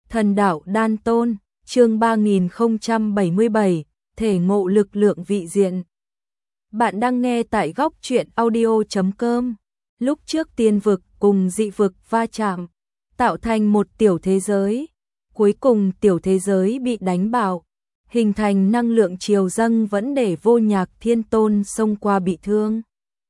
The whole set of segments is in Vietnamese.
Thần đạo đan tôn, chương 3077, thể ngộ lực lượng vị diện. Bạn đang nghe tại góc truyện audio.com. Lúc trước tiên vực cùng dị vực va chạm, tạo thành một tiểu thế giới. Cuối cùng tiểu thế giới bị đánh bạo, hình thành năng lượng triều dâng vẫn để Vô Nhạc Thiên Tôn xông qua bị thương.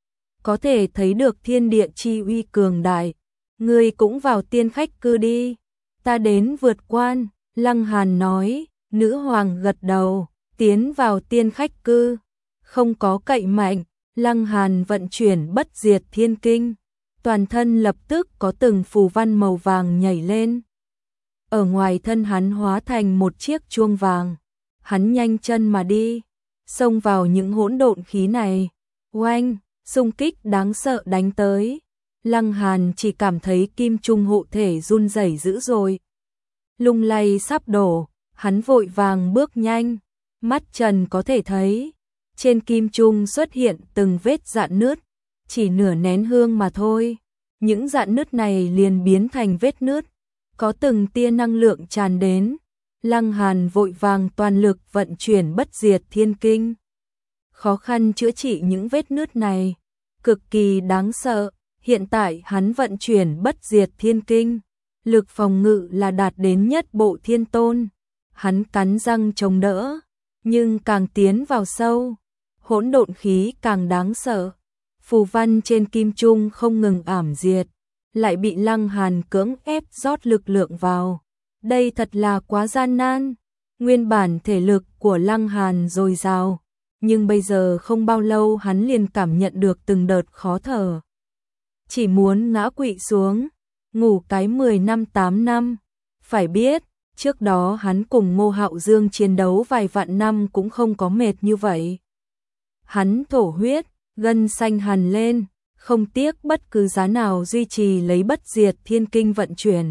Có thể thấy được thiên địa chi uy cường đại. Ngươi cũng vào tiên khách cư đi. Ta đến vượt quan, Lăng Hàn nói. Nữ hoàng gật đầu, tiến vào tiên khách cư. Không có cậy mạnh, Lăng Hàn vận chuyển bất diệt thiên kinh. Toàn thân lập tức có từng phù văn màu vàng nhảy lên. Ở ngoài thân hắn hóa thành một chiếc chuông vàng. Hắn nhanh chân mà đi, xông vào những hỗn độn khí này. Oanh, xung kích đáng sợ đánh tới. Lăng Hàn chỉ cảm thấy kim trung hộ thể run rẩy dữ dội. Lung lay sắp đổ, hắn vội vàng bước nhanh. Mắt trần có thể thấy, trên kim trung xuất hiện từng vết rạn nứt. Chỉ nửa nén hương mà thôi, những rạn nứt này liền biến thành vết nứt. Có từng tia năng lượng tràn đến. Lăng Hàn vội vàng toàn lực vận chuyển bất diệt thiên kinh. Khó khăn chữa trị những vết nứt này, cực kỳ đáng sợ. Hiện tại hắn vận chuyển bất diệt thiên kinh, lực phòng ngự là đạt đến nhất bộ thiên tôn. Hắn cắn răng chống đỡ, nhưng càng tiến vào sâu, hỗn độn khí càng đáng sợ. Phù văn trên kim trung không ngừng ảm diệt, lại bị Lăng Hàn cưỡng ép rót lực lượng vào. Đây thật là quá gian nan. Nguyên bản thể lực của Lăng Hàn dồi dào, nhưng bây giờ không bao lâu hắn liền cảm nhận được từng đợt khó thở. Chỉ muốn ngã quỵ xuống, ngủ cái 10 năm 8 năm. Phải biết, trước đó hắn cùng Ngô Hạo Dương chiến đấu vài vạn năm cũng không có mệt như vậy. Hắn thổ huyết, gân xanh hằn lên, không tiếc bất cứ giá nào duy trì lấy bất diệt thiên kinh vận chuyển.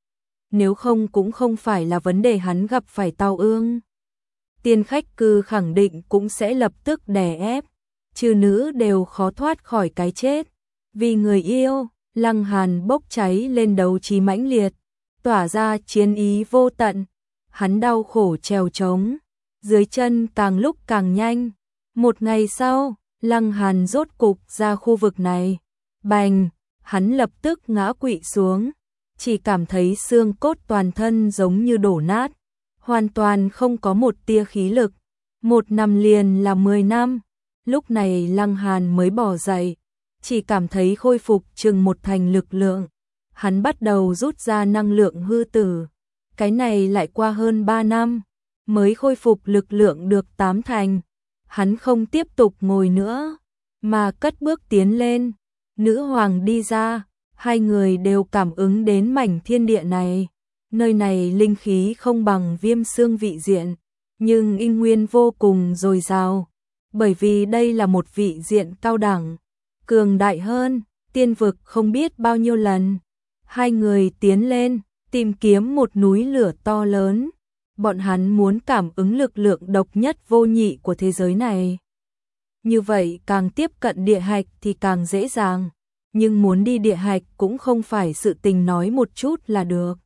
Nếu không cũng không phải là vấn đề hắn gặp phải tao ương. Tiên khách cư khẳng định cũng sẽ lập tức đè ép, trừ nữ đều khó thoát khỏi cái chết. Vì người yêu, Lăng Hàn bốc cháy lên đấu trí mãnh liệt, tỏa ra chiến ý vô tận. Hắn đau khổ trèo trống, dưới chân càng lúc càng nhanh. Một ngày sau, Lăng Hàn rốt cục ra khu vực này. Bành, hắn lập tức ngã quỵ xuống, chỉ cảm thấy xương cốt toàn thân giống như đổ nát, hoàn toàn không có một tia khí lực. Một năm liền là 10 năm. Lúc này Lăng Hàn mới bỏ dậy, chỉ cảm thấy khôi phục chừng một thành lực lượng. Hắn bắt đầu rút ra năng lượng hư tử. Cái này lại qua hơn 3 năm, mới khôi phục lực lượng được 8 thành. Hắn không tiếp tục ngồi nữa, mà cất bước tiến lên. Nữ hoàng đi ra, hai người đều cảm ứng đến mảnh thiên địa này. Nơi này linh khí không bằng Viêm Xương vị diện, nhưng linh nguyên vô cùng dồi dào. Bởi vì đây là một vị diện cao đẳng, cường đại hơn tiên vực không biết bao nhiêu lần. Hai người tiến lên, tìm kiếm một núi lửa to lớn. Bọn hắn muốn cảm ứng lực lượng độc nhất vô nhị của thế giới này. Như vậy càng tiếp cận địa hạch thì càng dễ dàng. Nhưng muốn đi địa hạch cũng không phải sự tình nói một chút là được.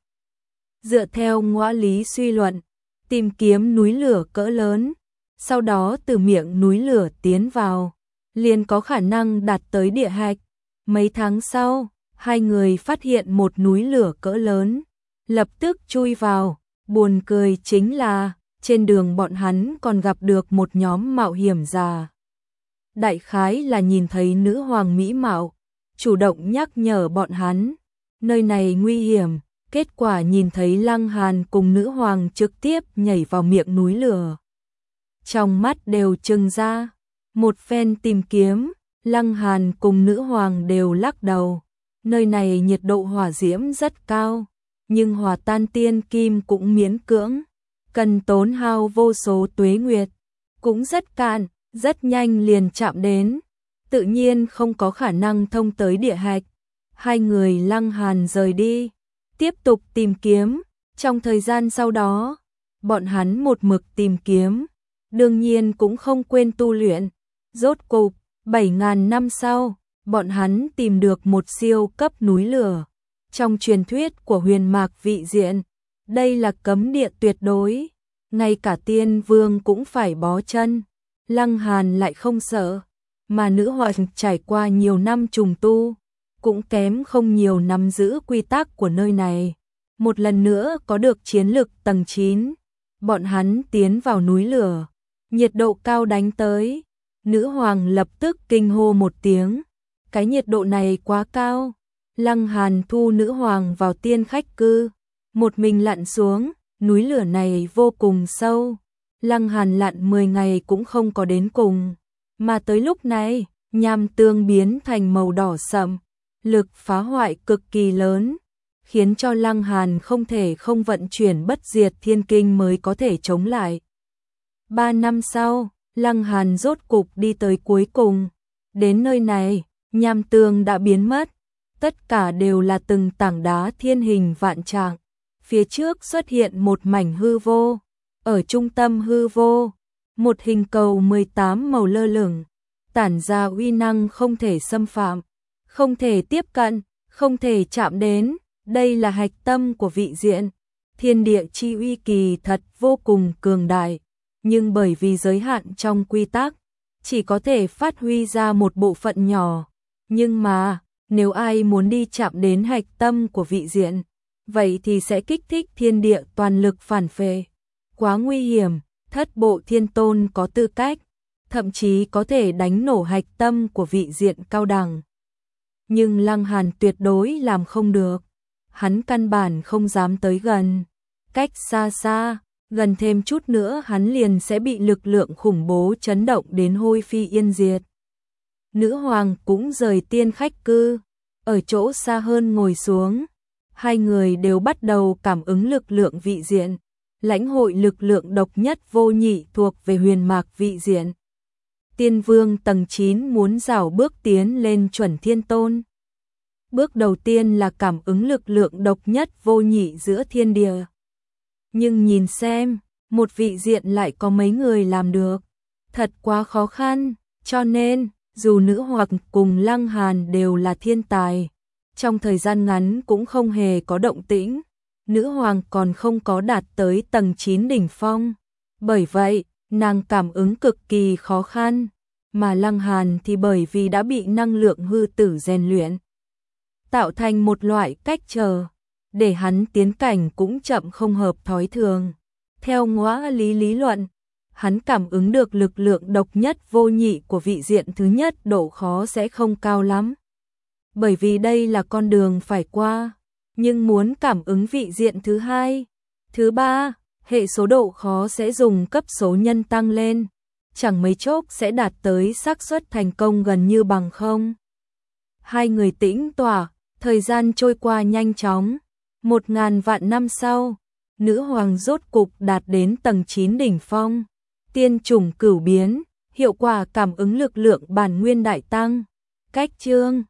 Dựa theo ngõa lý suy luận, tìm kiếm núi lửa cỡ lớn, sau đó từ miệng núi lửa tiến vào, liền có khả năng đạt tới địa hạch. Mấy tháng sau, hai người phát hiện một núi lửa cỡ lớn, lập tức chui vào. Buồn cười chính là, trên đường bọn hắn còn gặp được một nhóm mạo hiểm giả. Đại khái là nhìn thấy nữ hoàng mỹ mạo, chủ động nhắc nhở bọn hắn, nơi này nguy hiểm. Kết quả nhìn thấy Lăng Hàn cùng nữ hoàng trực tiếp nhảy vào miệng núi lửa. Trong mắt đều trừng ra, một phen tìm kiếm, Lăng Hàn cùng nữ hoàng đều lắc đầu. Nơi này nhiệt độ hỏa diễm rất cao, nhưng hòa tan tiên kim cũng miễn cưỡng, cần tốn hao vô số tuế nguyệt, cũng rất cạn, rất nhanh liền chạm đến, tự nhiên không có khả năng thông tới địa hạch. Hai người Lăng Hàn rời đi, tiếp tục tìm kiếm. Trong thời gian sau đó, bọn hắn một mực tìm kiếm, đương nhiên cũng không quên tu luyện. Rốt cục, 7.000 năm sau, bọn hắn tìm được một siêu cấp núi lửa. Trong truyền thuyết của Huyền Mạc vị diện, Đây là cấm địa tuyệt đối, ngay cả tiên vương cũng phải bó chân. Lăng Hàn lại không sợ, mà nữ hoàng trải qua nhiều năm trùng tu, cũng kém không nhiều nắm giữ quy tắc của nơi này. Một lần nữa có được chiến lực tầng 9, bọn hắn tiến vào núi lửa, nhiệt độ cao đánh tới. Nữ hoàng lập tức kinh hô một tiếng, cái nhiệt độ này quá cao. Lăng Hàn thu nữ hoàng vào tiên khách cư, một mình lặn xuống, núi lửa này vô cùng sâu. Lăng Hàn lặn 10 ngày cũng không có đến cùng, mà tới lúc này, nham tương biến thành màu đỏ sậm, lực phá hoại cực kỳ lớn, khiến cho Lăng Hàn không thể không vận chuyển bất diệt thiên kinh mới có thể chống lại. 3 năm sau, Lăng Hàn rốt cục đi tới cuối cùng. Đến nơi này, nham tương đã biến mất, tất cả đều là từng tảng đá thiên hình vạn trạng. Phía trước xuất hiện một mảnh hư vô, ở trung tâm hư vô, một hình cầu 18 màu lơ lửng, tản ra uy năng không thể xâm phạm, không thể tiếp cận, không thể chạm đến. Đây là hạch tâm của vị diện. Thiên địa chi uy kỳ thật vô cùng cường đại, nhưng bởi vì giới hạn trong quy tắc, chỉ có thể phát huy ra một bộ phận nhỏ. Nhưng mà, nếu ai muốn đi chạm đến hạch tâm của vị diện, vậy thì sẽ kích thích thiên địa toàn lực phản phệ. Quá nguy hiểm, thất bộ thiên tôn có tư cách, thậm chí có thể đánh nổ hạch tâm của vị diện cao đẳng. Nhưng Lăng Hàn tuyệt đối làm không được. Hắn căn bản không dám tới gần. Cách xa xa, gần thêm chút nữa hắn liền sẽ bị lực lượng khủng bố chấn động đến hôi phi yên diệt. Nữ hoàng cũng rời tiên khách cư, ở chỗ xa hơn ngồi xuống. Hai người đều bắt đầu cảm ứng lực lượng vị diện, lãnh hội lực lượng độc nhất vô nhị thuộc về huyền mạc vị diện. Tiên vương tầng 9 muốn rảo bước tiến lên chuẩn thiên tôn. Bước đầu tiên là cảm ứng lực lượng độc nhất vô nhị giữa thiên địa. Nhưng nhìn xem, một vị diện lại có mấy người làm được. Thật quá khó khăn, cho nên, dù nữ hoặc cùng Lăng Hàn đều là thiên tài, trong thời gian ngắn cũng không hề có động tĩnh. Nữ hoàng còn không có đạt tới tầng 9 đỉnh phong. Bởi vậy, nàng cảm ứng cực kỳ khó khăn, mà Lăng Hàn thì bởi vì đã bị năng lượng hư tử rèn luyện, tạo thành một loại cách trở, để hắn tiến cảnh cũng chậm không hợp thói thường. Theo ngõa lý luận, hắn cảm ứng được lực lượng độc nhất vô nhị của vị diện thứ nhất độ khó sẽ không cao lắm. Bởi vì đây là con đường phải qua, nhưng muốn cảm ứng vị diện thứ hai, thứ ba, hệ số độ khó sẽ dùng cấp số nhân tăng lên, chẳng mấy chốc sẽ đạt tới xác suất thành công gần như bằng không. Hai người tĩnh tọa, thời gian trôi qua nhanh chóng. 1000 vạn năm sau, nữ hoàng rốt cục đạt đến tầng 9 đỉnh phong. Tiên chủng cửu biến, hiệu quả cảm ứng lực lượng bản nguyên đại tăng. Cách chương